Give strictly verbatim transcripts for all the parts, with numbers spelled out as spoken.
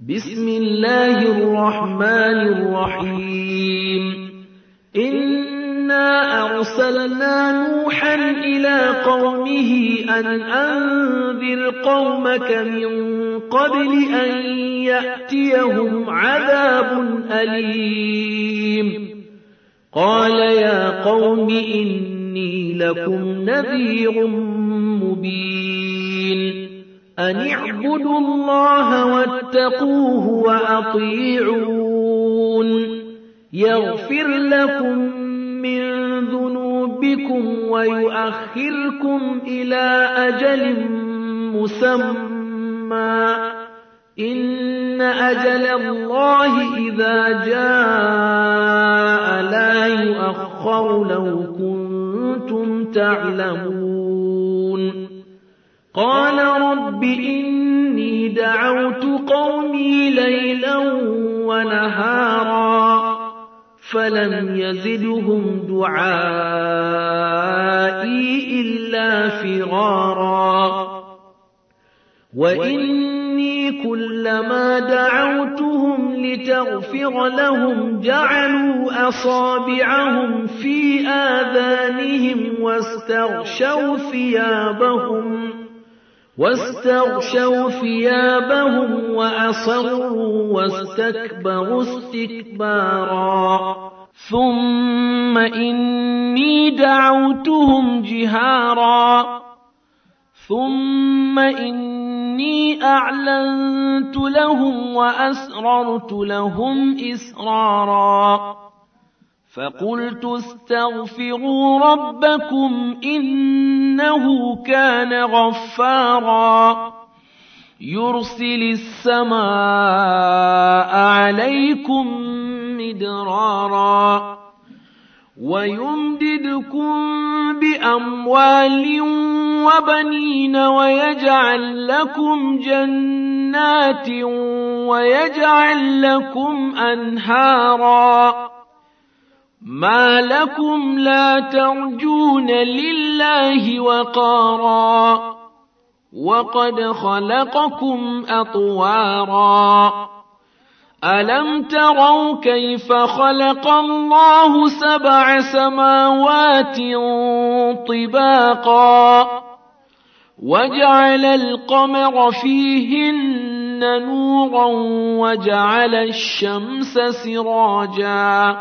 بسم الله الرحمن الرحيم إنا أرسلنا نوحا إلى قومه أن أنذر قومك من قبل أن يأتيهم عذاب أليم قال يا قوم إني لكم نذير مبين أن اعبدوا الله واتقوه وأطيعون يغفر لكم من ذنوبكم ويؤخركم إلى أجل مسمى إن أجل الله إذا جاء لا يؤخر لو كنتم تعلمون قال رب إني دعوت قومي ليلا ونهارا فلم يزدهم دعائي إلا فرارا وإني كلما دعوتهم لتغفر لهم جعلوا أصابعهم في آذانهم واستغشوا ثيابهم واستغشوا ثيابهم وأصروا واستكبروا استكبارا ثم إني دعوتهم جهارا ثم إني أعلنت لهم وأسررت لهم إسرارا فقلت استغفروا ربكم إنه كان غفارا يرسل السماء عليكم مدرارا ويمددكم بأموال وبنين ويجعل لكم جنات ويجعل لكم أنهارا ما لكم لا ترجون لله وقارا وقد خلقكم أطوارا ألم تروا كيف خلق الله سبع سماوات طباقا وجعل القمر فيهن نورا وجعل الشمس سراجا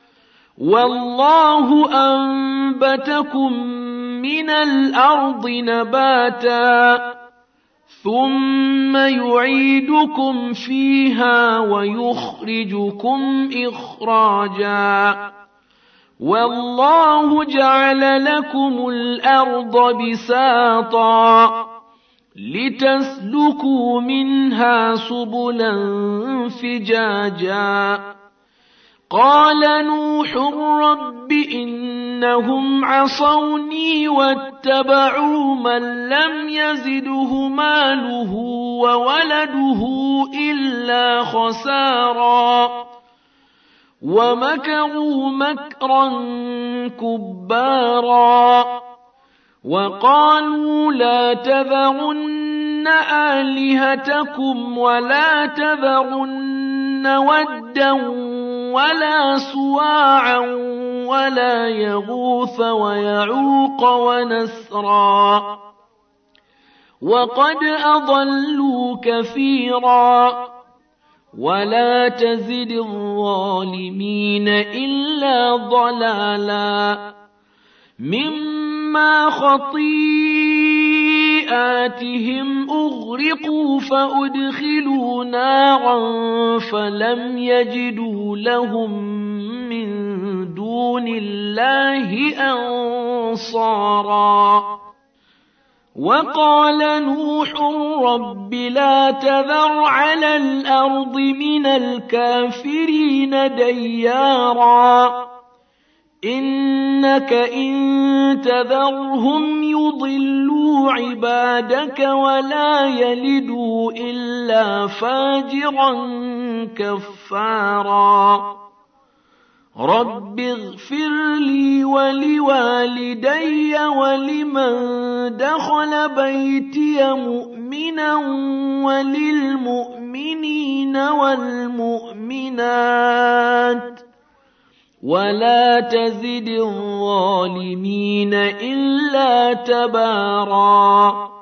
والله أنبتكم من الأرض نباتا ثم يعيدكم فيها ويخرجكم إخراجا والله جعل لكم الأرض بساطا لتسلكوا منها سبلا فجاجا قال نوح رب إنهم عصوني واتبعوا من لم يزده ماله وولده إلا خسارا ومكروا مكرا كبارا وقالوا لا تذرن آلهتكم ولا تذرن ودا ولا سواعا ولا يغوث ويعوق ونسرا وقد أضلوا كثيرا ولا تزد الظالمين إلا ضلالا مما خطيئاتهم أغرقوا فأدخلوا نارا فلم يجدوا لهم من دون الله أنصارا وقال نوح رب لا تذر على الأرض من الكافرين ديارا إنك إن تذرهم يضلوا عبادك ولا يلدوا إلا فاجرا كفارا رب اغفر لي ولوالدي ولمن دخل بيتي مؤمنا وللمؤمنين والمؤمنات ولا تزد الظالمين إلا تباراً